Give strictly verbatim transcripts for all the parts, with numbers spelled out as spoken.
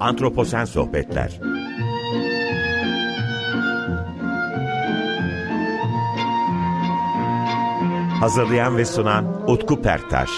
Antroposen Sohbetler. Hazırlayan ve sunan Utku Perktaş.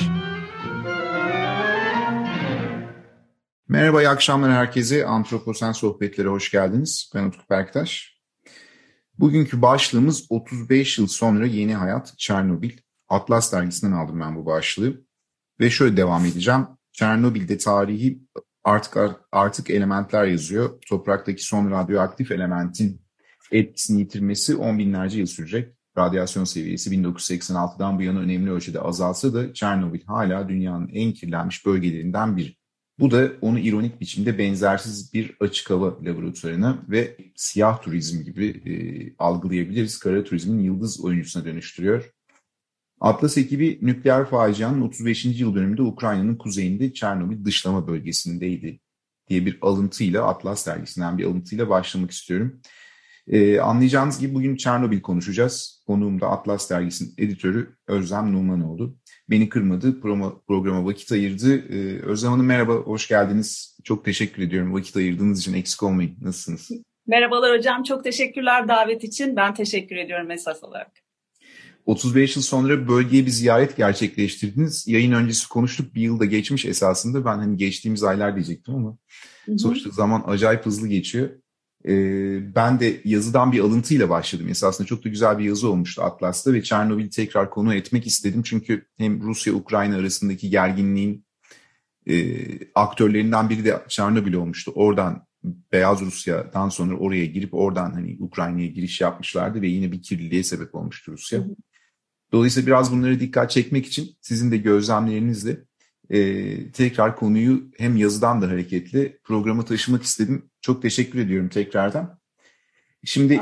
Merhaba, iyi akşamlar herkese. Antroposen Sohbetlere hoş geldiniz. Ben Utku Perktaş. Bugünkü başlığımız otuz beş yıl sonra yeni hayat Çernobil. Atlas dergisinden aldım ben bu başlığı. Ve şöyle devam edeceğim. Çernobil'de tarihi artık artık elementler yazıyor. Topraktaki son radyoaktif elementin etkisini yitirmesi on binlerce yıl sürecek. Radyasyon seviyesi bin dokuz yüz seksen altıdan bu yana önemli ölçüde azalsa da Çernobil hala dünyanın en kirlenmiş bölgelerinden biri. Bu da onu ironik biçimde benzersiz bir açık hava laboratuvarına ve siyah turizm gibi e, algılayabiliriz. Kara turizmin yıldız oyuncusuna dönüştürüyor. Atlas ekibi nükleer facianın otuz beşinci yıl dönümünde Ukrayna'nın kuzeyinde Çernobil dışlama bölgesindeydi diye bir alıntıyla, Atlas dergisinden bir alıntıyla başlamak istiyorum. Ee, anlayacağınız gibi bugün Çernobil konuşacağız. Konuğum da Atlas dergisinin editörü Özlem Numanoğlu. Beni kırmadı, programa, programa vakit ayırdı. Ee, Özlem Hanım merhaba, hoş geldiniz. Çok teşekkür ediyorum vakit ayırdığınız için, eksik olmayın. Nasılsınız? Merhabalar hocam, çok teşekkürler davet için. Ben teşekkür ediyorum esas olarak. otuz beş yıl sonra bölgeye bir ziyaret gerçekleştirdiniz. Yayın öncesi konuştuk, bir yılda geçmiş esasında. Ben hani geçtiğimiz aylar diyecektim ama hı hı. Sonuçta zaman acayip hızlı geçiyor. Ee, ben de yazıdan bir alıntıyla başladım. Esasında çok da güzel bir yazı olmuştu Atlas'ta ve Çernobil'i tekrar konu etmek istedim. Çünkü hem Rusya-Ukrayna arasındaki gerginliğin e, aktörlerinden biri de Çernobil olmuştu. Oradan Beyaz Rusya'dan sonra oraya girip oradan hani Ukrayna'ya giriş yapmışlardı ve yine bir kirliliğe sebep olmuştu Rusya. Hı hı. Dolayısıyla biraz bunlara dikkat çekmek için sizin de gözlemlerinizle e, tekrar konuyu hem yazıdan da hareketle programa taşımak istedim. Çok teşekkür ediyorum tekrardan. Şimdi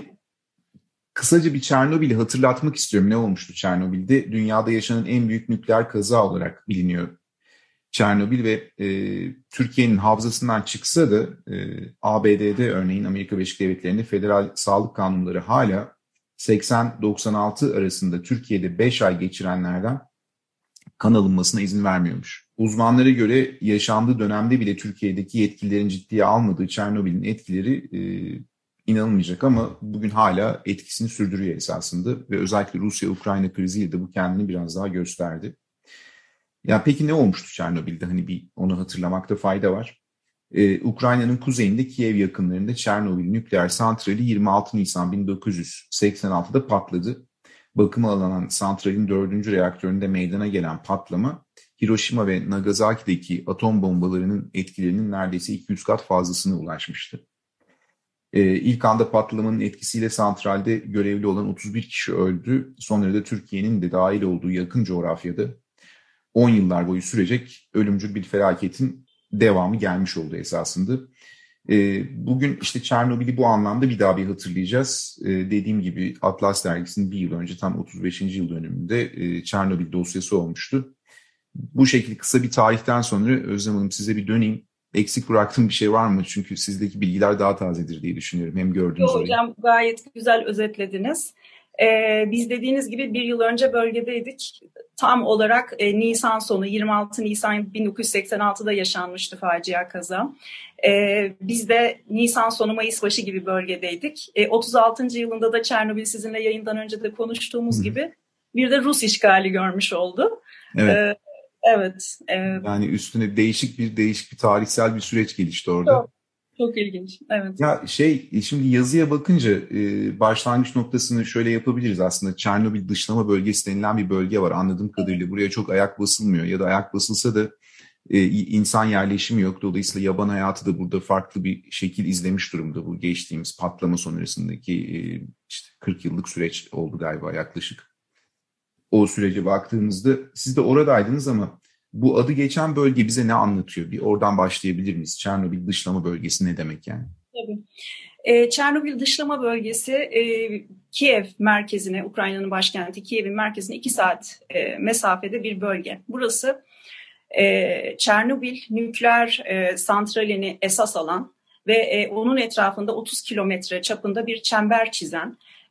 kısaca bir Çernobil'i hatırlatmak istiyorum. Ne olmuştu Çernobil'de? Dünyada yaşanan en büyük nükleer kaza olarak biliniyor Çernobil ve e, Türkiye'nin hafızasından çıksa da e, A B D'de örneğin Amerika Birleşik Devletleri'nde federal sağlık kanunları hala seksen doksan altı arasında Türkiye'de beş ay geçirenlerden kan alınmasına izin vermiyormuş. Uzmanlara göre yaşandığı dönemde bile Türkiye'deki yetkililerin ciddiye almadığı Çernobil'in etkileri e, inanılmayacak ama bugün hala etkisini sürdürüyor esasında ve özellikle Rusya-Ukrayna kriziyle de bu kendini biraz daha gösterdi. Ya peki ne olmuştu Çernobil'de? Hani bir onu hatırlamakta fayda var. Ee, Ukrayna'nın kuzeyinde Kiev yakınlarında Çernobil nükleer santrali yirmi altı Nisan bin dokuz yüz seksen altıda patladı. Bakıma alınan santralin dördüncü reaktöründe meydana gelen patlama, Hiroşima ve Nagasaki'deki atom bombalarının etkilerinin neredeyse iki yüz kat fazlasına ulaşmıştı. Ee, ilk anda patlamanın etkisiyle santralde görevli olan otuz bir kişi öldü. Sonra da Türkiye'nin de dahil olduğu yakın coğrafyada on yıllar boyu sürecek ölümcül bir felaketin devamı gelmiş oldu esasında. E, bugün işte Çernobil'i bu anlamda bir daha bir hatırlayacağız. E, dediğim gibi Atlas dergisinin bir yıl önce tam otuz beşinci yıl dönümünde e, Çernobil dosyası olmuştu. Bu şekilde kısa bir tarihten sonra Özlem Hanım size bir döneyim. Eksik bıraktığım bir şey var mı? Çünkü sizdeki bilgiler daha tazedir diye düşünüyorum. Hem gördüğünüz orayı. Hocam gayet güzel özetlediniz. Ee, biz dediğiniz gibi bir yıl önce bölgedeydik. Tam olarak e, Nisan sonu yirmi altı Nisan bin dokuz yüz seksen altıda yaşanmıştı facia kaza. Ee, biz de Nisan sonu Mayıs başı gibi bölgedeydik. E, otuz altıncı yılında da Çernobil sizinle yayından önce de konuştuğumuz Hı. gibi bir de Rus işgali görmüş oldu. Evet. Ee, evet. E, yani üstüne değişik bir değişik bir tarihsel bir süreç gelişti orada. Çok. Çok ilginç. Evet. Ya şey şimdi yazıya bakınca e, başlangıç noktasını şöyle yapabiliriz aslında. Çernobil dışlama bölgesi denilen bir bölge var. Anladığım kadarıyla buraya çok ayak basılmıyor ya da ayak basılsa da e, insan yerleşimi yok. Dolayısıyla yaban hayatı da burada farklı bir şekil izlemiş durumda. Bu geçtiğimiz patlama sonrasındaki e, işte kırk yıllık süreç oldu galiba yaklaşık. O sürece baktığımızda siz de oradaydınız ama bu adı geçen bölge bize ne anlatıyor? Bir oradan başlayabilir miyiz? Çernobil dışlama bölgesi ne demek yani? Tabii. Ee, Çernobil dışlama bölgesi e, Kiev merkezine, Ukrayna'nın başkenti Kiev'in merkezine iki saat e, mesafede bir bölge. Burası e, Çernobil nükleer e, santralini esas alan ve e, onun etrafında otuz kilometre çapında bir çember çizen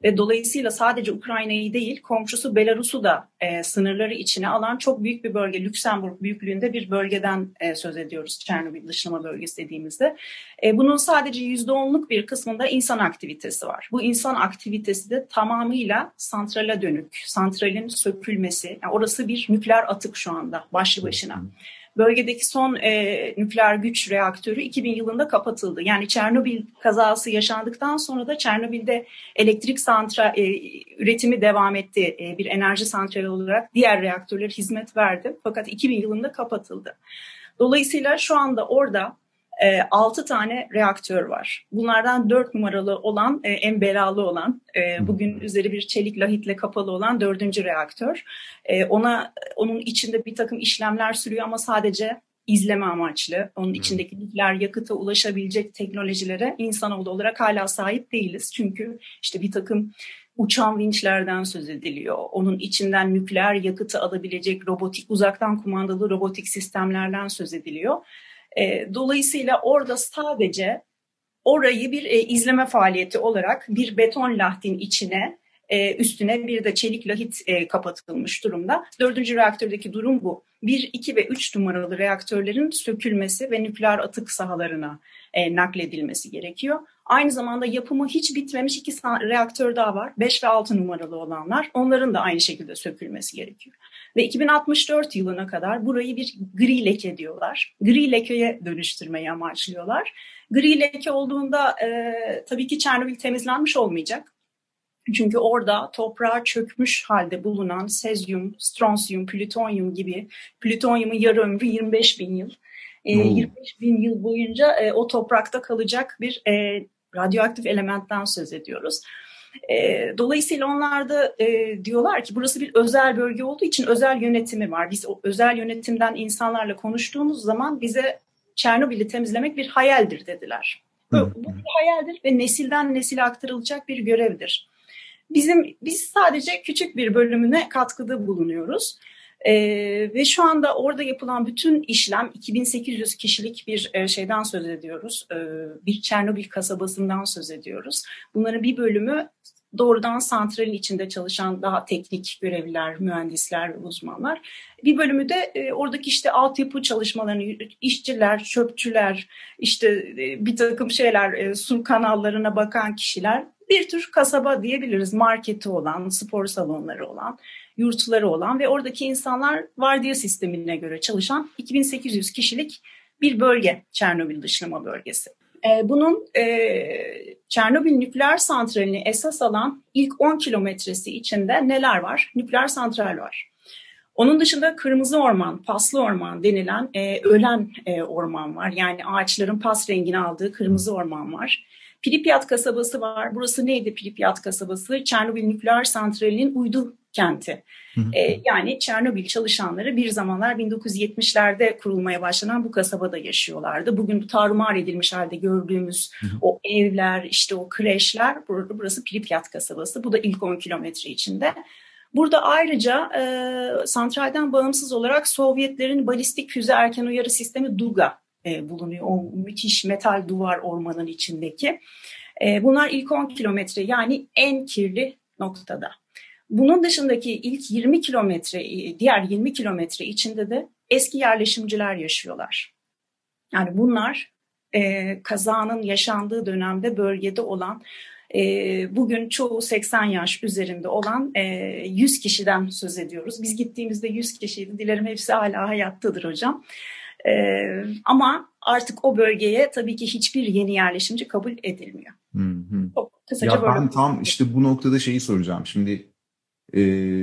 ve dolayısıyla sadece Ukrayna'yı değil, komşusu Belarus'u da e, sınırları içine alan çok büyük bir bölge, Lüksemburg büyüklüğünde bir bölgeden e, söz ediyoruz Çernobil dışlama bölgesi dediğimizde. E, bunun sadece yüzde onluk bir kısmında insan aktivitesi var. Bu insan aktivitesi de tamamıyla santrale dönük, santralin sökülmesi, yani orası bir nükleer atık şu anda başlı başına. Bölgedeki son e, nükleer güç reaktörü iki bin yılında kapatıldı. Yani Çernobil kazası yaşandıktan sonra da Çernobil'de elektrik santral e, üretimi devam etti. E, bir enerji santrali olarak diğer reaktörler hizmet verdi. Fakat iki bin yılında kapatıldı. Dolayısıyla şu anda orada e, altı tane reaktör var. Bunlardan dört numaralı olan, e, en belalı olan, e, bugün üzeri bir çelik lahitle kapalı olan dördüncü reaktör. E, ona onun içinde bir takım işlemler sürüyor ama sadece izleme amaçlı. Onun içindeki nükleer yakıta ulaşabilecek teknolojilere insanoğlu olarak hala sahip değiliz. Çünkü işte bir takım uçan vinçlerden söz ediliyor. Onun içinden nükleer yakıtı alabilecek robotik, uzaktan kumandalı robotik sistemlerden söz ediliyor. E, dolayısıyla orada sadece orayı bir e, izleme faaliyeti olarak bir beton lahtin içine, e, üstüne bir de çelik lahit e, kapatılmış durumda. Dördüncü reaktördeki durum bu. Bir, iki ve üç numaralı reaktörlerin sökülmesi ve nükleer atık sahalarına e, nakledilmesi gerekiyor. Aynı zamanda yapımı hiç bitmemiş iki reaktör daha var. beş ve altı numaralı olanlar. Onların da aynı şekilde sökülmesi gerekiyor. Ve iki bin altmış dört yılına kadar burayı bir gri leke diyorlar. Gri lekeye dönüştürmeyi amaçlıyorlar. Gri leke olduğunda e, tabii ki Çernobil temizlenmiş olmayacak. Çünkü orada toprağa çökmüş halde bulunan sezyum, stronsiyum, plütonyum gibi, plütonyumun yarı ömrü yirmi beş bin yıl. E, yirmi beş bin yıl boyunca e, o toprakta kalacak bir e, radyoaktif elementten söz ediyoruz. E, dolayısıyla onlar da e, diyorlar ki burası bir özel bölge olduğu için özel yönetimi var. Biz o özel yönetimden insanlarla konuştuğumuz zaman bize Çernobil'i temizlemek bir hayaldir dediler. Bu, bu bir hayaldir ve nesilden nesile aktarılacak bir görevdir. Bizim biz sadece küçük bir bölümüne katkıda bulunuyoruz. Ee, ve şu anda orada yapılan bütün işlem iki bin sekiz yüz kişilik bir e, şeyden söz ediyoruz. Ee, bir Çernobil kasabasından söz ediyoruz. Bunların bir bölümü doğrudan santralin içinde çalışan daha teknik görevliler, mühendisler ve uzmanlar. Bir bölümü de e, oradaki işte altyapı çalışmalarını, işçiler, çöpçüler, işte e, bir takım şeyler, e, su kanallarına bakan kişiler. Bir tür kasaba diyebiliriz, marketi olan, spor salonları olan, yurtları olan ve oradaki insanlar vardiya sistemine göre çalışan iki bin sekiz yüz kişilik bir bölge, Çernobil dışlama bölgesi. Bunun e, Çernobil nükleer santralini esas alan ilk on kilometresi içinde neler var? Nükleer santral var. Onun dışında kırmızı orman, paslı orman denilen e, ölen e, orman var. Yani ağaçların pas rengini aldığı kırmızı orman var. Pripyat kasabası var. Burası neydi Pripyat kasabası? Çernobil nükleer santralinin uydu kenti. Hı hı. Ee, yani Çernobil çalışanları bir zamanlar bin dokuz yüz yetmişlerde kurulmaya başlanan bu kasabada yaşıyorlardı. Bugün bu tarumar edilmiş halde gördüğümüz hı hı. o evler, işte o kreşler, burası Pripyat kasabası. Bu da ilk on kilometre içinde. Burada ayrıca e, santralden bağımsız olarak Sovyetlerin balistik füze erken uyarı sistemi Duga e, bulunuyor. O müthiş metal duvar ormanın içindeki. E, bunlar ilk on kilometre, yani en kirli noktada. Bunun dışındaki ilk yirmi kilometre, diğer yirmi kilometre içinde de eski yerleşimciler yaşıyorlar. Yani bunlar e, kazanın yaşandığı dönemde bölgede olan, e, bugün çoğu seksen yaş üzerinde olan e, yüz kişiden söz ediyoruz. Biz gittiğimizde yüz kişiydi. Dilerim hepsi hala hayattadır hocam. E, ama artık o bölgeye tabii ki hiçbir yeni yerleşimci kabul edilmiyor. Hı hı. Çok kısaca ya böyle. Ben tam işte bu noktada şeyi soracağım. Şimdi Ee,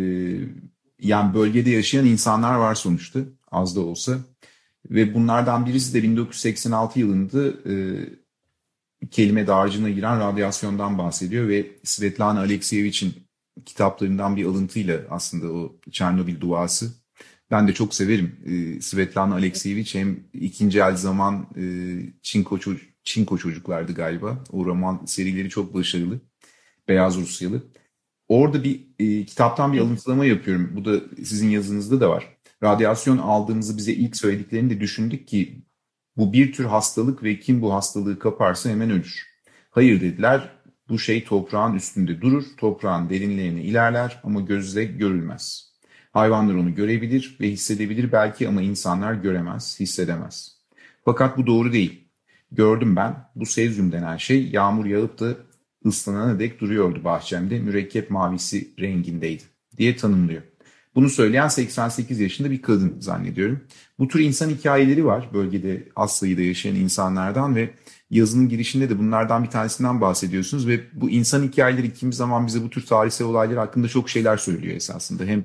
yani bölgede yaşayan insanlar var sonuçta, az da olsa, ve bunlardan birisi de bin dokuz yüz seksen altı yılında e, kelime dağarcığına giren radyasyondan bahsediyor ve Svetlana Alekseyevich'in kitaplarından bir alıntıyla aslında o Çernobil duası. Ben de çok severim ee, Svetlana Alekseyevich, hem ikinci el zaman e, Çinko, Çinko çocuklardı galiba. O roman serileri çok başarılı, Beyaz Rusyalı. Orada bir e, kitaptan bir alıntılama yapıyorum. Bu da sizin yazınızda da var. Radyasyon aldığımızı bize ilk söylediklerinde düşündük ki bu bir tür hastalık ve kim bu hastalığı kaparsa hemen ölür. Hayır dediler. Bu şey toprağın üstünde durur, toprağın derinlerine ilerler ama gözle görülmez. Hayvanlar onu görebilir ve hissedebilir belki ama insanlar göremez, hissedemez. Fakat bu doğru değil. Gördüm ben, bu sezyum denen şey yağmur yağıp da ıslanana dek duruyordu bahçemde, mürekkep mavisi rengindeydi diye tanımlıyor. Bunu söyleyen seksen sekiz yaşında bir kadın zannediyorum. Bu tür insan hikayeleri var bölgede az sayıda yaşayan insanlardan ve yazının girişinde de bunlardan bir tanesinden bahsediyorsunuz ve bu insan hikayeleri kimi zaman bize bu tür tarihsel olaylar hakkında çok şeyler söylüyor esasında. Hem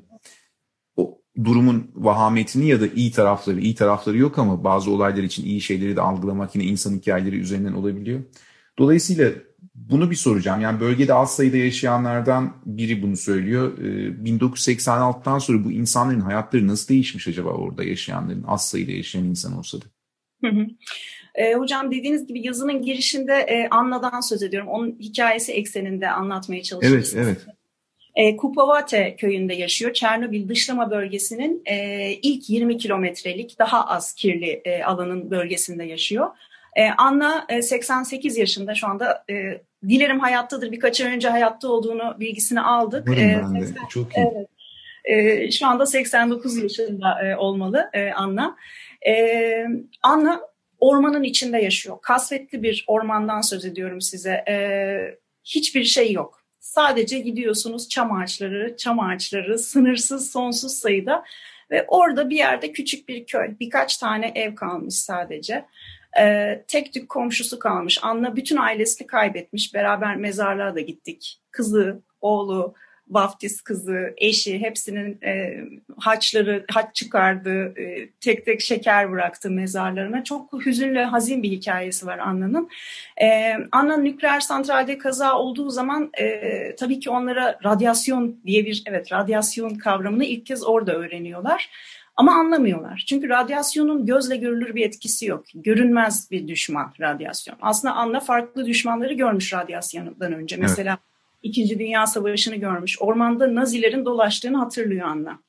o durumun vahametini ya da iyi tarafları, iyi tarafları yok ama bazı olaylar için iyi şeyleri de algılamak yine insan hikayeleri üzerinden olabiliyor. Dolayısıyla bunu bir soracağım. Yani bölgede az sayıda yaşayanlardan biri bunu söylüyor. bin dokuz yüz seksen altıdan sonra bu insanların hayatları nasıl değişmiş acaba orada yaşayanların, az sayıda yaşayan insan olsa da? Hı hı. E, hocam dediğiniz gibi yazının girişinde e, Anna'dan söz ediyorum. Onun hikayesi ekseninde anlatmaya çalışıyoruz. Evet, evet. E, Kupovate köyünde yaşıyor. Çernobil dışlama bölgesinin e, ilk yirmi kilometrelik daha az kirli e, alanın bölgesinde yaşıyor. E, Anna e, seksen sekiz yaşında şu anda. E, dilerim hayattadır. Birkaç ay önce hayatta olduğunu bilgisini aldık. Varım E, ben de. seksen, Çok iyi. Evet. E, şu anda seksen dokuz yaşında e, olmalı e, Anna. E, Anna ormanın içinde yaşıyor. Kasvetli bir ormandan söz ediyorum size. E, hiçbir şey yok. Sadece gidiyorsunuz çam ağaçları, çam ağaçları sınırsız, sonsuz sayıda ve orada bir yerde küçük bir köy, birkaç tane ev kalmış sadece. Ee, tek tük komşusu kalmış. Anna bütün ailesini kaybetmiş. Beraber mezarlığa da gittik. Kızı, oğlu, vaftiz kızı, eşi hepsinin e, haçları, haç çıkardı. E, tek tek şeker bıraktı mezarlarına. Çok hüzünlü, hazin bir hikayesi var Anna'nın. E, Anna nükleer santralde kaza olduğu zaman e, tabii ki onlara radyasyon diye bir, evet radyasyon kavramını ilk kez orada öğreniyorlar. Ama anlamıyorlar. Çünkü radyasyonun gözle görülür bir etkisi yok. Görünmez bir düşman radyasyon. Aslında Anna farklı düşmanları görmüş radyasyondan önce. Evet. Mesela İkinci Dünya Savaşı'nı görmüş. Ormanda Nazilerin dolaştığını hatırlıyor Anna.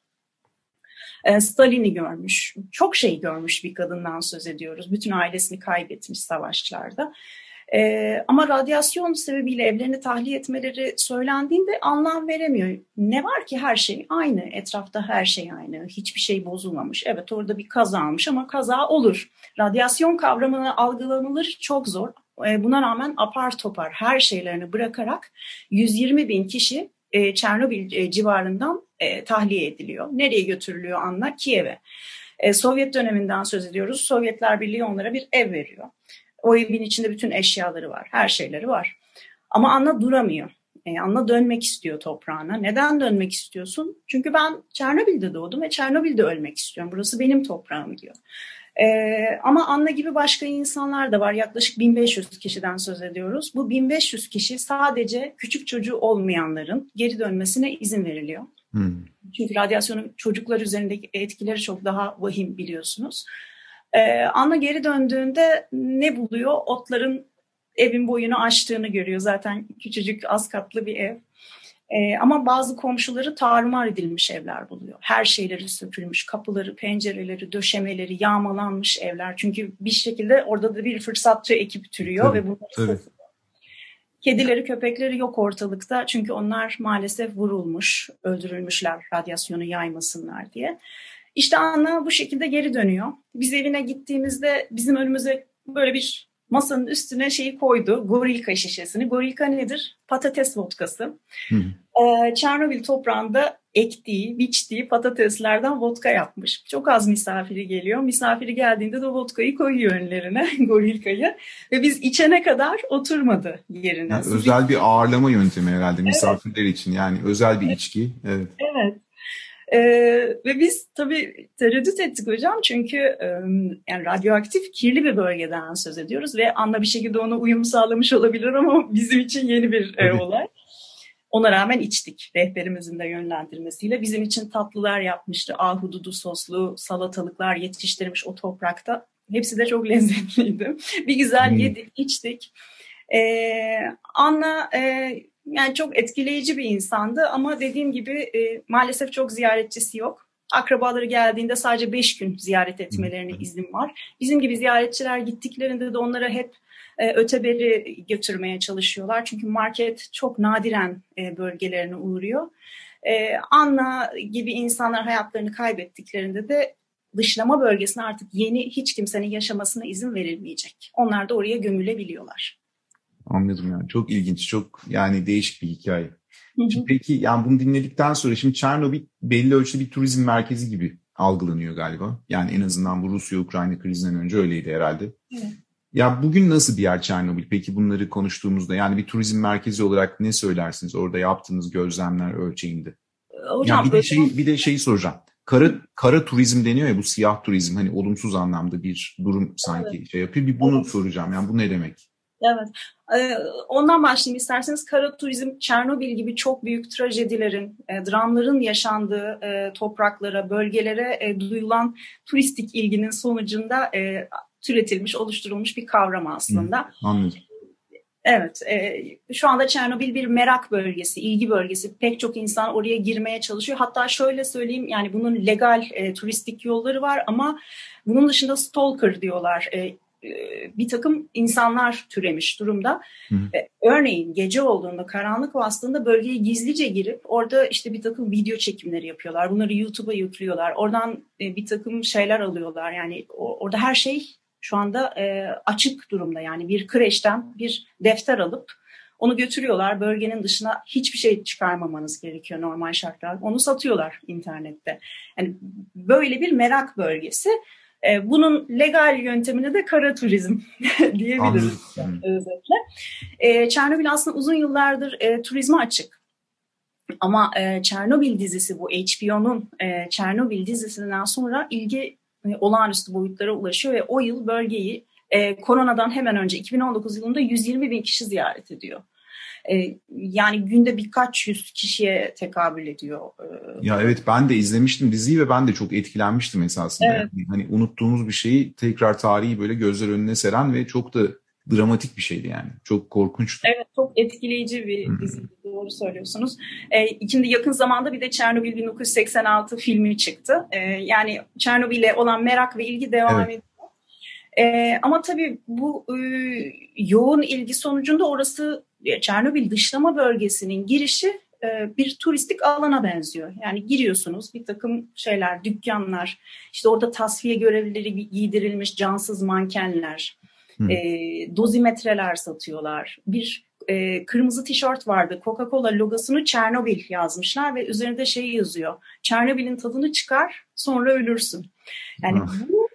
Stalin'i görmüş. Çok şey görmüş bir kadından söz ediyoruz. Bütün ailesini kaybetmiş savaşlarda. Ee, ama radyasyon sebebiyle evlerini tahliye etmeleri söylendiğinde anlam veremiyor. Ne var ki her şey aynı, etrafta her şey aynı, hiçbir şey bozulmamış. Evet orada bir kaza olmuş ama kaza olur. Radyasyon kavramını algılanılır çok zor. Ee, buna rağmen apar topar her şeylerini bırakarak yüz yirmi bin kişi e, Çernobil e, civarından e, tahliye ediliyor. Nereye götürülüyor Anna? Kiev'e. E, Sovyet döneminden söz ediyoruz. Sovyetler Birliği onlara bir ev veriyor. O evin içinde bütün eşyaları var, her şeyleri var. Ama Anna duramıyor. E, Anna dönmek istiyor toprağına. Neden dönmek istiyorsun? Çünkü ben Çernobil'de doğdum ve Çernobil'de ölmek istiyorum. Burası benim toprağım diyor. E, ama Anna gibi başka insanlar da var. Yaklaşık bin beş yüz kişiden söz ediyoruz. Bu bin beş yüz kişi sadece küçük çocuğu olmayanların geri dönmesine izin veriliyor. Hmm. Çünkü radyasyonun çocuklar üzerindeki etkileri çok daha vahim biliyorsunuz. Ee, Anna geri döndüğünde ne buluyor? Otların evin boyunu aştığını görüyor. Zaten küçücük az katlı bir ev. Ee, ama bazı komşuları tarumar edilmiş evler buluyor. Her şeyleri sökülmüş. Kapıları, pencereleri, döşemeleri yağmalanmış evler. Çünkü bir şekilde orada da bir fırsatçı ekip türüyor. Tabii, ve bunları satıyor. Kedileri, köpekleri yok ortalıkta. Çünkü onlar maalesef vurulmuş, öldürülmüşler radyasyonu yaymasınlar diye. İşte Anna bu şekilde geri dönüyor. Biz evine gittiğimizde bizim önümüze böyle bir masanın üstüne şeyi koydu. Gorilka şişesini. Gorilka nedir? Patates vodkası. Ee, Çernobil toprağında ektiği, biçtiği patateslerden vodka yapmış. Çok az misafiri geliyor. Misafiri geldiğinde de vodkayı koyuyor önlerine, gorilkayı. Ve biz içene kadar oturmadı yerine. Yani özel bir ağırlama yöntemi herhalde misafirler evet. için. Yani özel bir içki. Evet. Evet. Ee, ve biz tabii tereddüt ettik hocam çünkü e, yani radyoaktif kirli bir bölgeden söz ediyoruz ve Anna bir şekilde ona uyum sağlamış olabilir ama bizim için yeni bir e, olay. Ona rağmen içtik rehberimizin de yönlendirmesiyle. Bizim için tatlılar yapmıştı. Ahududu soslu salatalıklar yetiştirmiş o toprakta. Hepsi de çok lezzetliydi. Bir güzel hmm. yedik, içtik. Ee, Anna e, yani çok etkileyici bir insandı ama dediğim gibi e, maalesef çok ziyaretçisi yok. Akrabaları geldiğinde sadece beş gün ziyaret etmelerine izin var. Bizim gibi ziyaretçiler gittiklerinde de onlara hep e, öteberi götürmeye çalışıyorlar. Çünkü market çok nadiren e, bölgelerine uğruyor. E, Anna gibi insanlar hayatlarını kaybettiklerinde de dışlama bölgesine artık yeni hiç kimsenin yaşamasına izin verilmeyecek. Onlar da oraya gömülebiliyorlar. Anladım yani. Çok ilginç, çok yani değişik bir hikaye. Şimdi peki yani bunu dinledikten sonra şimdi Çernobil belli ölçüde bir turizm merkezi gibi algılanıyor galiba. Yani en azından bu Rusya-Ukrayna krizinden önce öyleydi herhalde. Evet. Ya bugün nasıl bir yer Çernobil? Peki bunları konuştuğumuzda yani bir turizm merkezi olarak ne söylersiniz orada yaptığınız gözlemler ölçeğinde? Hocam, yani bir de şey bir de şeyi soracağım. Kara kara turizm deniyor ya, bu siyah turizm, hani olumsuz anlamda bir durum sanki evet. şey yapıyor. Bir bunu evet. soracağım. Yani bu ne demek? Evet. Ondan başlayayım isterseniz. Kara turizm, Çernobil gibi çok büyük trajedilerin, dramların yaşandığı topraklara, bölgelere duyulan turistik ilginin sonucunda türetilmiş, oluşturulmuş bir kavram aslında. Hı, anladım. Evet, e, şu anda Çernobil bir merak bölgesi, ilgi bölgesi. Pek çok insan oraya girmeye çalışıyor. Hatta şöyle söyleyeyim, yani bunun legal e, turistik yolları var ama bunun dışında stalker diyorlar. E, e, bir takım insanlar türemiş durumda. E, örneğin gece olduğunda, karanlık bastığında bölgeye gizlice girip orada işte bir takım video çekimleri yapıyorlar. Bunları YouTube'a yüklüyorlar. Oradan e, bir takım şeyler alıyorlar. Yani o, orada her şey şu anda e, açık durumda, yani bir kreşten bir defter alıp onu götürüyorlar. Bölgenin dışına hiçbir şey çıkarmamanız gerekiyor normal şartlarda. Onu satıyorlar internette. Yani böyle bir merak bölgesi. E, bunun legal yöntemine de kara turizm diyebiliriz özetle. E, Çernobil aslında uzun yıllardır e, turizme açık. Ama e, Çernobil dizisi, bu H B O'nun e, Çernobil dizisinden sonra ilgi olağanüstü boyutlara ulaşıyor ve o yıl bölgeyi e, koronadan hemen önce iki bin on dokuz yılında yüz yirmi bin kişi ziyaret ediyor. E, yani günde birkaç yüz kişiye tekabül ediyor. E, ya evet, ben de izlemiştim diziyi ve ben de çok etkilenmiştim esasında. Evet. Yani, hani unuttuğumuz bir şeyi tekrar tarihi böyle gözler önüne seren ve çok da dramatik bir şeydi yani. Çok korkunçtu. Evet, çok etkileyici bir dizi. Doğru söylüyorsunuz. Ee, şimdi yakın zamanda bir de Çernobil bin dokuz yüz seksen altı filmi çıktı. Ee, yani Çernobil'e olan merak ve ilgi devam evet. ediyor. Ee, ama tabii bu e, yoğun ilgi sonucunda orası, Çernobil dışlama bölgesinin girişi e, bir turistik alana benziyor. Yani giriyorsunuz, bir takım şeyler, dükkanlar, işte orada tasfiye görevlileri giydirilmiş cansız mankenler, e, dozimetreler satıyorlar. Bir e, kırmızı tişört vardı. Coca-Cola logosunu Çernobil yazmışlar ve üzerinde şey yazıyor: Çernobil'in tadını çıkar, sonra ölürsün. Yani bu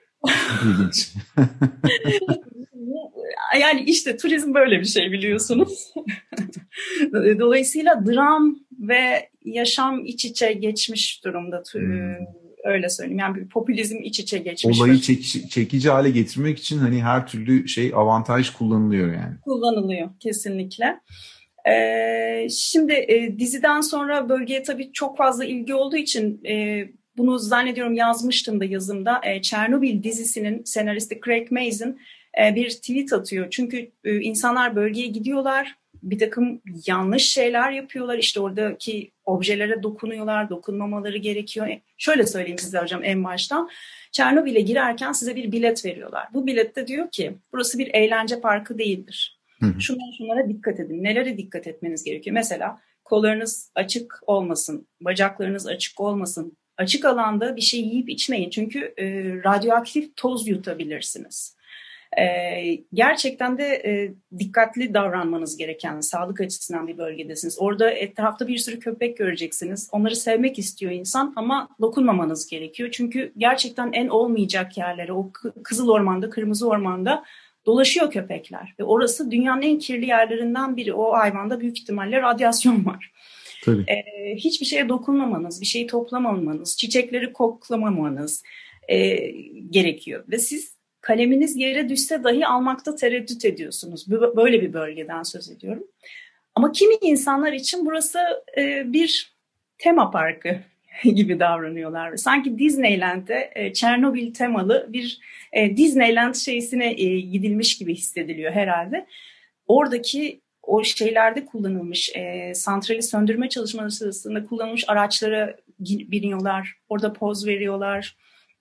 yani işte turizm böyle bir şey, biliyorsunuz. Dolayısıyla dram ve yaşam iç içe geçmiş durumda. Hmm. Öyle söyleyeyim. Yani bir popülizm iç içe geçmiş. Olayı çekici, çekici hale getirmek için hani her türlü şey, avantaj kullanılıyor yani. Kullanılıyor kesinlikle. Ee, şimdi e, diziden sonra bölgeye tabii çok fazla ilgi olduğu için e, bunu zannediyorum yazmıştım da yazımda. E, Çernobil dizisinin senaristi Craig Mazin e, bir tweet atıyor. Çünkü e, insanlar bölgeye gidiyorlar, bir takım yanlış şeyler yapıyorlar. İşte oradaki objelere dokunuyorlar, dokunmamaları gerekiyor. E, şöyle söyleyeyim size hocam en baştan. Çernobil'e girerken size bir bilet veriyorlar. Bu bilette diyor ki burası bir eğlence parkı değildir. Şunlara şunlara dikkat edin. Nelere dikkat etmeniz gerekiyor? Mesela kollarınız açık olmasın, bacaklarınız açık olmasın. Açık alanda bir şey yiyip içmeyin. Çünkü e, radyoaktif toz yutabilirsiniz. E, gerçekten de e, dikkatli davranmanız gereken, sağlık açısından bir bölgedesiniz. Orada etrafta bir sürü köpek göreceksiniz. Onları sevmek istiyor insan ama dokunmamanız gerekiyor. Çünkü gerçekten en olmayacak yerlere, o Kızıl Orman'da, Kırmızı Orman'da dolaşıyor köpekler. Ve orası dünyanın en kirli yerlerinden biri. O hayvanda büyük ihtimalle radyasyon var. Tabii. Ee, hiçbir şeye dokunmamanız, bir şeyi toplamamanız, çiçekleri koklamamanız e, gerekiyor. Ve siz kaleminiz yere düşse dahi almakta tereddüt ediyorsunuz. Böyle bir bölgeden söz ediyorum. Ama kimi insanlar için burası e, bir tema parkı gibi davranıyorlar. Sanki Disneyland'de e, Çernobil temalı bir e, Disneyland şeysine e, gidilmiş gibi hissediliyor herhalde. Oradaki o şeylerde kullanılmış, e, santrali söndürme çalışmaları sırasında kullanılmış araçlara biniyorlar, orada poz veriyorlar.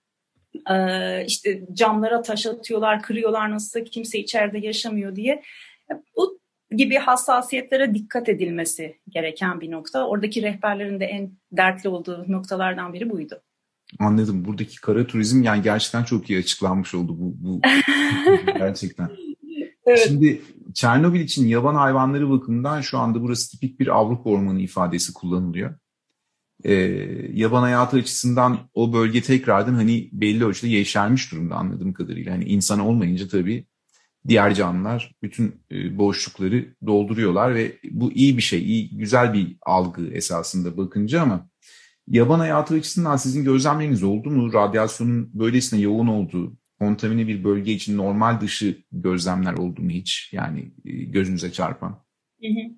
Ee, işte camlara taş atıyorlar, kırıyorlar nasılsa kimse içeride yaşamıyor diye. Bu gibi hassasiyetlere dikkat edilmesi gereken bir nokta. Oradaki rehberlerin de en dertli olduğu noktalardan biri buydu. Anladım. Buradaki kara turizm yani gerçekten çok iyi açıklanmış oldu bu, bu gerçekten. Evet. Şimdi Çernobil için yaban hayvanları bakımından şu anda burası tipik bir Avrupa ormanı ifadesi kullanılıyor. Ee, yaban hayatı açısından o bölge tekrardan hani belli ölçüde yeşermiş durumda anladığım kadarıyla. Hani insan olmayınca tabii diğer canlılar bütün e, boşlukları dolduruyorlar ve bu iyi bir şey, iyi, güzel bir algı esasında bakınca ama yaban hayatı açısından sizin gözlemleriniz oldu mu? Radyasyonun böylesine yoğun olduğu, kontamine bir bölge için normal dışı gözlemler oldu mu hiç? Yani e, gözünüze çarpan. Hı hı.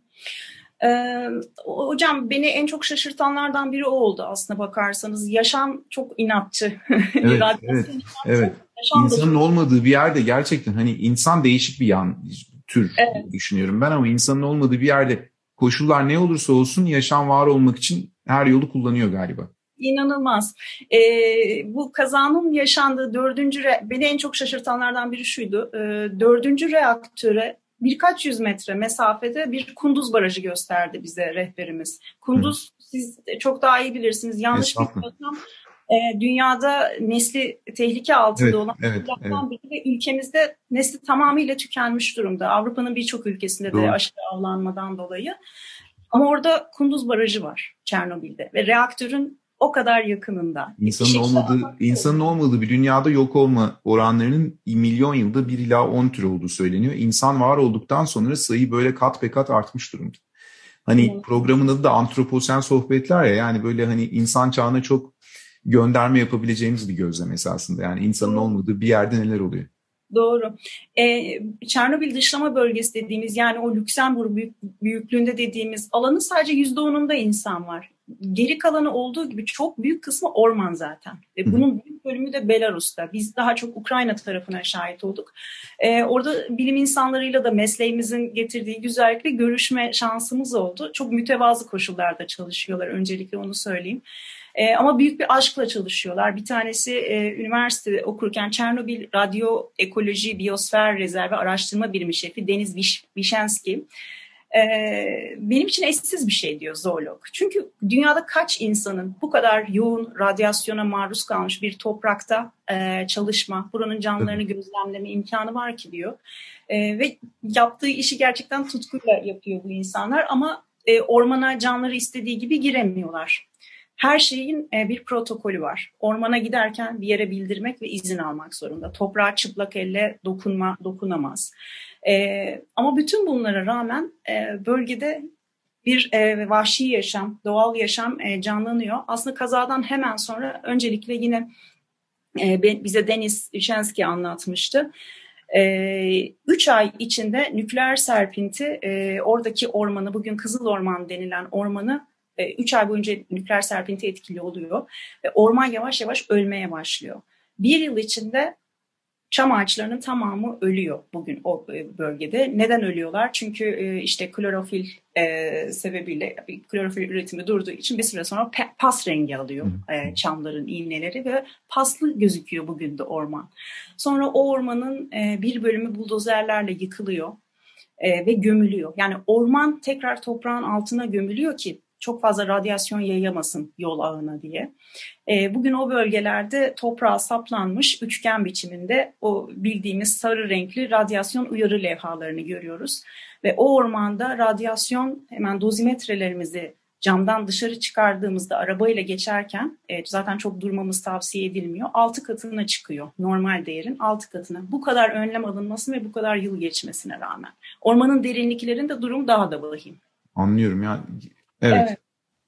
Ee, hocam beni en çok şaşırtanlardan biri o oldu aslına bakarsanız. Yaşam çok inatçı. Evet, evet, evet. İnsanın olmadığı bir yerde gerçekten hani insan değişik bir yan tür evet. düşünüyorum ben ama insanın olmadığı bir yerde koşullar ne olursa olsun yaşam var olmak için her yolu kullanıyor galiba. İnanılmaz. Ee, bu kazanın yaşandığı dördüncü, re- beni en çok şaşırtanlardan biri şuydu. Ee, dördüncü reaktöre birkaç yüz metre mesafede bir Kunduz Barajı gösterdi bize rehberimiz. Kunduz Hı. siz çok daha iyi bilirsiniz. Yanlış bilmiyorsam e, dünyada nesli tehlike altında evet, olan evet, evet. biri ve ülkemizde nesli tamamıyla tükenmiş durumda. Avrupa'nın birçok ülkesinde Doğru. de aşırı avlanmadan dolayı. Ama orada Kunduz Barajı var Çernobil'de ve reaktörün o kadar yakınında. İnsanın olmadığı, insanın olmadığı bir dünyada yok olma oranlarının milyon yılda bir ila on tür olduğu söyleniyor. İnsan var olduktan sonra sayı böyle kat be kat artmış durumda. Hani evet. programın adı da antroposen sohbetler ya, yani böyle hani insan çağına çok gönderme yapabileceğimiz bir gözlem esasında. Yani insanın olmadığı bir yerde neler oluyor? Doğru. Ee, Çernobil dışlama bölgesi dediğimiz, yani o Lüksemburg büyük, büyüklüğünde dediğimiz alanın sadece yüzde onunda insan var. Geri kalanı olduğu gibi çok büyük kısmı orman zaten. Ve bunun büyük bölümü de Belarus'ta. Biz daha çok Ukrayna tarafına şahit olduk. Ee, orada bilim insanlarıyla da mesleğimizin getirdiği güzellikle görüşme şansımız oldu. Çok mütevazı koşullarda çalışıyorlar, öncelikle onu söyleyeyim. Ee, ama büyük bir aşkla çalışıyorlar. Bir tanesi e, üniversite okurken Çernobil Radyo Ekoloji Biyosfer Rezervi Araştırma Birimi Şefi Deniz Viş, Vişenski. Ee, benim için eşsiz bir şey diyor zoolog. Çünkü dünyada kaç insanın bu kadar yoğun radyasyona maruz kalmış bir toprakta e, çalışma, buranın canlılarını gözlemleme imkanı var ki diyor. E, ve yaptığı işi gerçekten tutkuyla yapıyor bu insanlar ama e, ormana canlıları istediği gibi giremiyorlar. Her şeyin bir protokolü var. Ormana giderken bir yere bildirmek ve izin almak zorunda. Toprağa çıplak elle dokunma, dokunamaz. Ee, ama bütün bunlara rağmen e, bölgede bir e, vahşi yaşam, doğal yaşam e, canlanıyor. Aslında kazadan hemen sonra öncelikle yine e, bize Deniz Vişenski anlatmıştı. Ee, üç ay içinde nükleer serpinti e, oradaki ormanı, bugün Kızıl Orman denilen ormanı, üç ay boyunca nükleer serpinti etkili oluyor ve orman yavaş yavaş ölmeye başlıyor. Bir yıl içinde çam ağaçlarının tamamı ölüyor bugün o bölgede. Neden ölüyorlar? Çünkü işte klorofil e, sebebiyle klorofil üretimi durduğu için bir süre sonra pas rengi alıyor e, çamların iğneleri ve paslı gözüküyor bugün de orman. Sonra o ormanın e, bir bölümü buldozerlerle yıkılıyor e, ve gömülüyor. Yani orman tekrar toprağın altına gömülüyor ki çok fazla radyasyon yayamasın yol ağına diye. E, bugün o bölgelerde toprağa saplanmış üçgen biçiminde o bildiğimiz sarı renkli radyasyon uyarı levhalarını görüyoruz. Ve o ormanda radyasyon, hemen dozimetrelerimizi camdan dışarı çıkardığımızda arabayla geçerken, e, zaten çok durmamız tavsiye edilmiyor, altı katına çıkıyor, normal değerin altı katına. Bu kadar önlem alınmasına ve bu kadar yıl geçmesine rağmen. Ormanın derinliklerinde durum daha da vahim. Anlıyorum yani. Evet. Evet.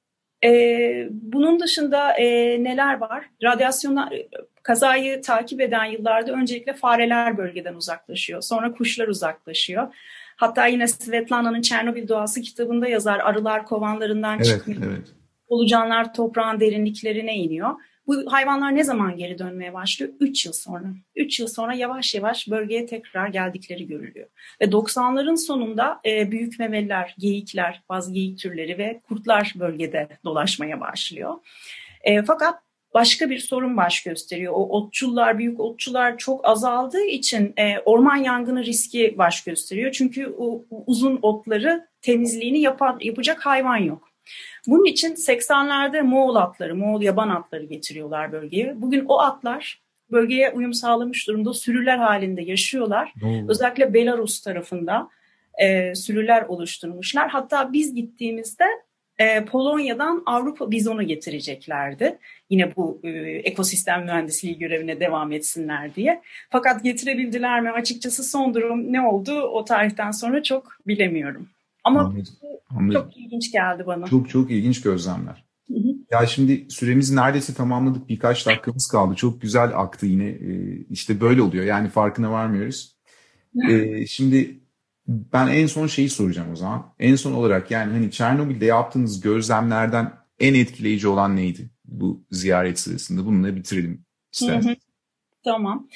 Ee, bunun dışında e, neler var? Radyasyonlar, kazayı takip eden yıllarda öncelikle fareler bölgeden uzaklaşıyor. Sonra kuşlar uzaklaşıyor. Hatta yine Svetlana'nın Çernobil Doğası kitabında yazar, arılar kovanlarından evet, çıkmıyor. Evet. Solucanlar toprağın derinliklerine iniyor. Bu hayvanlar ne zaman geri dönmeye başlıyor? üç yıl sonra. üç yıl sonra yavaş yavaş bölgeye tekrar geldikleri görülüyor. Ve doksanların sonunda e, büyük memeliler, geyikler, bazı geyik türleri ve kurtlar bölgede dolaşmaya başlıyor. E, fakat başka bir sorun baş gösteriyor. O otçullar, büyük otçular çok azaldığı için e, orman yangını riski baş gösteriyor. Çünkü o uzun otları temizliğini yapan, yapacak hayvan yok. Bunun için seksenlerde Moğol atları, Moğol yaban atları getiriyorlar bölgeye. Bugün o atlar bölgeye uyum sağlamış durumda, sürüler halinde yaşıyorlar. Hmm. Özellikle Belarus tarafında e, sürüler oluşturmuşlar. Hatta biz gittiğimizde e, Polonya'dan Avrupa bizonu getireceklerdi. Yine bu e, ekosistem mühendisliği görevine devam etsinler diye. Fakat getirebildiler mi? Açıkçası son durum ne oldu o tarihten sonra çok bilemiyorum. Ama Anladım. Anladım. Çok ilginç geldi bana. Çok çok ilginç gözlemler. Hı hı. Ya şimdi süremizi neredeyse tamamladık. Birkaç dakikamız kaldı. Çok güzel aktı yine. Ee, işte böyle oluyor. Yani farkına varmıyoruz. Ee, şimdi ben en son şeyi soracağım o zaman. En son olarak yani hani Çernobil'de yaptığınız gözlemlerden en etkileyici olan neydi bu ziyaret sırasında? Bununla bitirelim isterseniz. Hı hı. Tamam.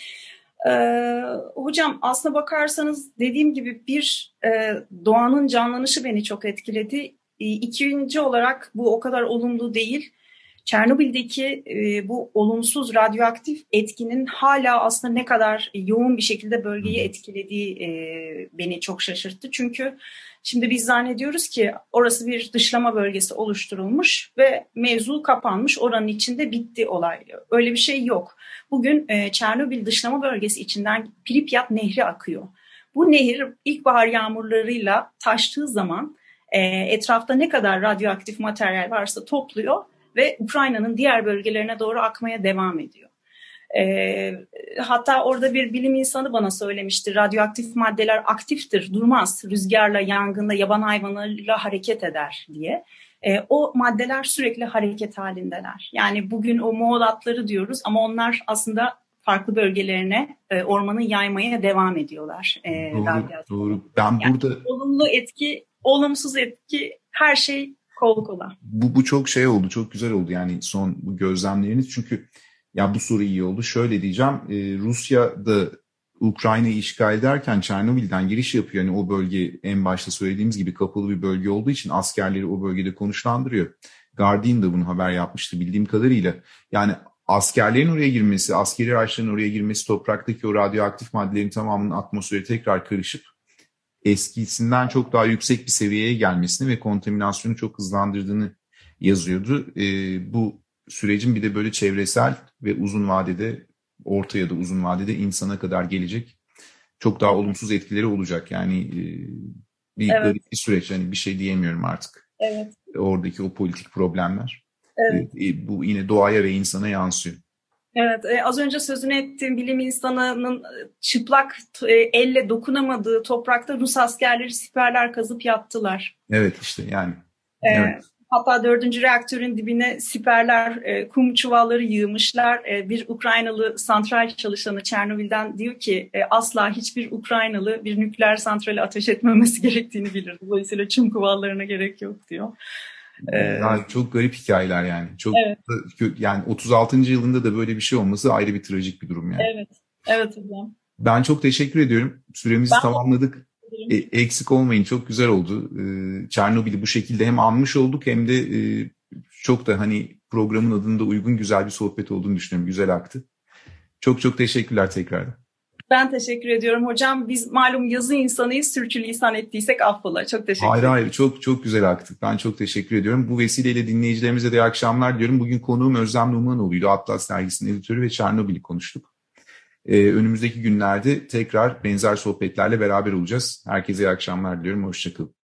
Ee, hocam aslına bakarsanız dediğim gibi bir e, doğanın canlanışı beni çok etkiledi. E, ikinci olarak bu o kadar olumlu değil. Çernobil'deki e, bu olumsuz radyoaktif etkinin hala aslında ne kadar yoğun bir şekilde bölgeyi etkilediği e, beni çok şaşırttı. Çünkü şimdi biz zannediyoruz ki orası bir dışlama bölgesi oluşturulmuş ve mevzu kapanmış, oranın içinde bitti olay. Öyle bir şey yok. Bugün e, Çernobil dışlama bölgesi içinden Pripyat Nehri akıyor. Bu nehir ilkbahar yağmurlarıyla taştığı zaman e, etrafta ne kadar radyoaktif materyal varsa topluyor ve Ukrayna'nın diğer bölgelerine doğru akmaya devam ediyor. E, hatta orada bir bilim insanı bana söylemişti, radyoaktif maddeler aktiftir, durmaz, rüzgarla, yangında, yaban hayvanlarıyla hareket eder diye. E, o maddeler sürekli hareket halindeler. Yani bugün o Moğol atları diyoruz ama onlar aslında farklı bölgelerine e, ormanı yaymaya devam ediyorlar. E, doğru, doğru. Ben yani burada olumlu etki, olumsuz etki, her şey kol kola. Bu, bu çok şey oldu, çok güzel oldu yani son bu gözlemleriniz. Çünkü ya bu soru iyi oldu. Şöyle diyeceğim, e, Rusya da Ukrayna'yı işgal ederken Çernobil'den giriş yapıyor. Yani o bölge en başta söylediğimiz gibi kapalı bir bölge olduğu için askerleri o bölgede konuşlandırıyor. Guardian da bunu haber yapmıştı bildiğim kadarıyla. Yani askerlerin oraya girmesi, askeri araçların oraya girmesi, topraktaki o radyoaktif maddelerin tamamının atmosfere tekrar karışıp eskisinden çok daha yüksek bir seviyeye gelmesini ve kontaminasyonu çok hızlandırdığını yazıyordu. E, bu sürecin bir de böyle çevresel ve uzun vadede, orta ya da uzun vadede insana kadar gelecek çok daha olumsuz etkileri olacak. Yani e, bir evet. garip bir süreç. Yani bir şey diyemiyorum artık. Evet. Oradaki o politik problemler. Evet. E, bu yine doğaya ve insana yansıyor. Evet, e, az önce sözünü ettiğim bilim insanının çıplak e, elle dokunamadığı toprakta Rus askerleri siperler kazıp yattılar. Evet işte yani. E, evet. Hatta dördüncü reaktörün dibine siperler, e, kum çuvalları yığmışlar. E, bir Ukraynalı santral çalışanı Çernobil'den diyor ki e, asla hiçbir Ukraynalı bir nükleer santrale ateş etmemesi gerektiğini bilir. Dolayısıyla çum çuvallarına gerek yok diyor. Yani çok garip hikayeler yani. Çok evet. yani otuz altıncı yılında da böyle bir şey olması ayrı bir trajik bir durum yani. Evet. Evet hocam. Ben çok teşekkür ediyorum. Süremizi ben tamamladık. E, eksik olmayın. Çok güzel oldu. E, Çernobil'i bu şekilde hem anmış olduk hem de e, çok da hani programın adında uygun güzel bir sohbet olduğunu düşünüyorum. Güzel aktı. Çok çok teşekkürler tekrardan. Ben teşekkür ediyorum hocam. Biz malum yazı insanıyız. Sürçülisan ettiysek affola. Çok teşekkür hayır, ederim. Hayır hayır. Çok çok güzel aktı. Ben çok teşekkür ediyorum. Bu vesileyle dinleyicilerimize de iyi akşamlar diyorum. Bugün konuğum Özlem Numanoğlu'ydu. Atlas Dergisi'nin editörü ve Çernobil'i konuştuk. Ee, önümüzdeki günlerde tekrar benzer sohbetlerle beraber olacağız. Herkese iyi akşamlar diliyorum. Hoşça kalın.